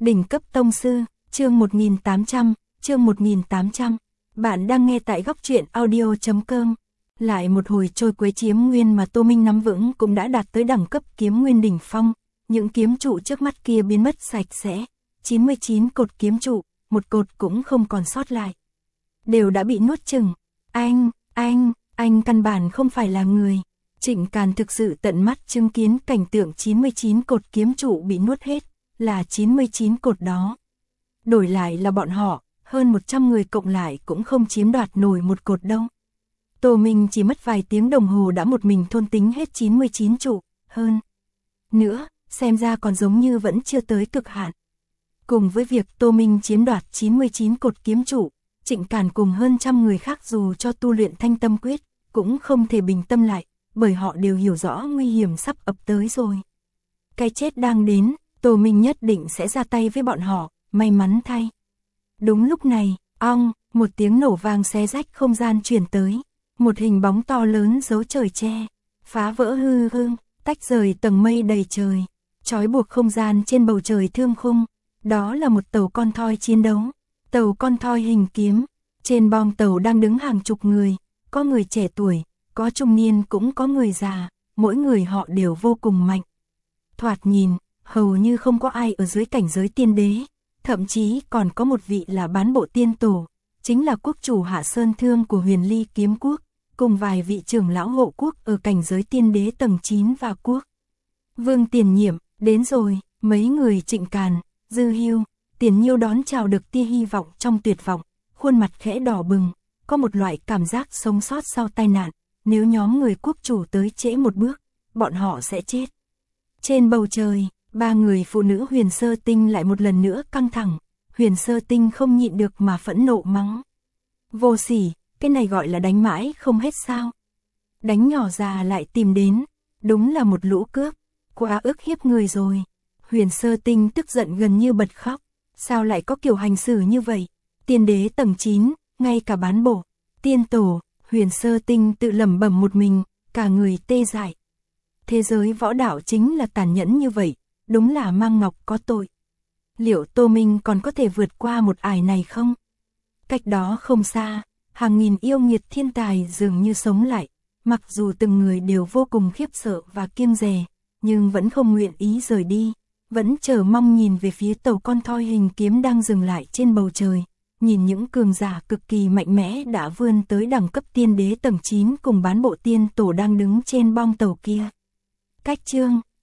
Đỉnh cấp tông sư, chương 1800. Bạn đang nghe tại góc truyện audio.com. Lại một hồi trôi quấy chiếm nguyên mà Tô Minh nắm vững cũng đã đạt tới đẳng cấp kiếm nguyên đỉnh phong. Những kiếm trụ trước mắt kia biến mất sạch sẽ. 99 cột kiếm trụ, một cột cũng không còn sót lại. Đều đã bị nuốt chửng. Anh căn bản không phải là người. Trịnh Càn thực sự tận mắt chứng kiến cảnh tượng 99 cột kiếm trụ bị nuốt hết, là 99 cột đó. Đổi lại là bọn họ, hơn 100 người cộng lại cũng không chiếm đoạt nổi một cột đâu. Tô Minh chỉ mất vài tiếng đồng hồ đã một mình thôn tính hết 99 trụ, hơn nữa, xem ra còn giống như vẫn chưa tới cực hạn. Cùng với việc Tô Minh chiếm đoạt 99 cột kiếm trụ, Trịnh Càn cùng hơn trăm người khác dù cho tu luyện Thanh Tâm Quyết, cũng không thể bình tâm lại, bởi họ đều hiểu rõ nguy hiểm sắp ập tới rồi. Cái chết đang đến, Tô Minh nhất định sẽ ra tay với bọn họ, may mắn thay. Đúng lúc này, một tiếng nổ vang xé rách không gian truyền tới, một hình bóng to lớn giấu trời che, phá vỡ hư không, tách rời tầng mây đầy trời, trói buộc không gian trên bầu trời thương khung. Đó là một tàu con thoi chiến đấu, tàu con thoi hình kiếm, trên bong tàu đang đứng hàng chục người, có người trẻ tuổi, có trung niên cũng có người già, mỗi người họ đều vô cùng mạnh. Thoạt nhìn, hầu như không có ai ở dưới cảnh giới tiên đế, thậm chí còn có một vị là bán bộ tiên tổ, chính là quốc chủ Hạ Sơn Thương của Huyền Ly Kiếm Quốc, cùng vài vị trưởng lão hộ quốc ở cảnh giới tiên đế tầng 9 và quốc. Vương Tiền Nhiệm, đến rồi, mấy người Trịnh Càn, Dư Hưu, Tiền Nhiêu đón chào được tia hy vọng trong tuyệt vọng, khuôn mặt khẽ đỏ bừng, có một loại cảm giác sống sót sau tai nạn, nếu nhóm người quốc chủ tới trễ một bước, bọn họ sẽ chết. Trên bầu trời, ba người phụ nữ Huyền Sơ Tinh lại một lần nữa căng thẳng, Huyền Sơ Tinh không nhịn được mà phẫn nộ mắng. Vô sỉ, cái này gọi là đánh mãi không hết sao? Đánh nhỏ già lại tìm đến, đúng là một lũ cướp, quá ức hiếp người rồi. Huyền Sơ Tinh tức giận gần như bật khóc, sao lại có kiểu hành xử như vậy? Tiên đế tầng 9, ngay cả bán bộ, tiên tổ, Huyền Sơ Tinh tự lẩm bẩm một mình, cả người tê dại. Thế giới võ đạo chính là tàn nhẫn như vậy, đúng là mang ngọc có tội. Liệu Tô Minh còn có thể vượt qua một ải này không? Cách đó không xa, hàng nghìn yêu nghiệt thiên tài dường như sống lại, mặc dù từng người đều vô cùng khiếp sợ và kiêng dè, nhưng vẫn không nguyện ý rời đi, vẫn chờ mong nhìn về phía tàu con thoi hình kiếm đang dừng lại trên bầu trời, nhìn những cường giả cực kỳ mạnh mẽ đã vươn tới đẳng cấp tiên đế tầng 9 cùng bán bộ tiên tổ đang đứng trên bong tàu kia. Cách chương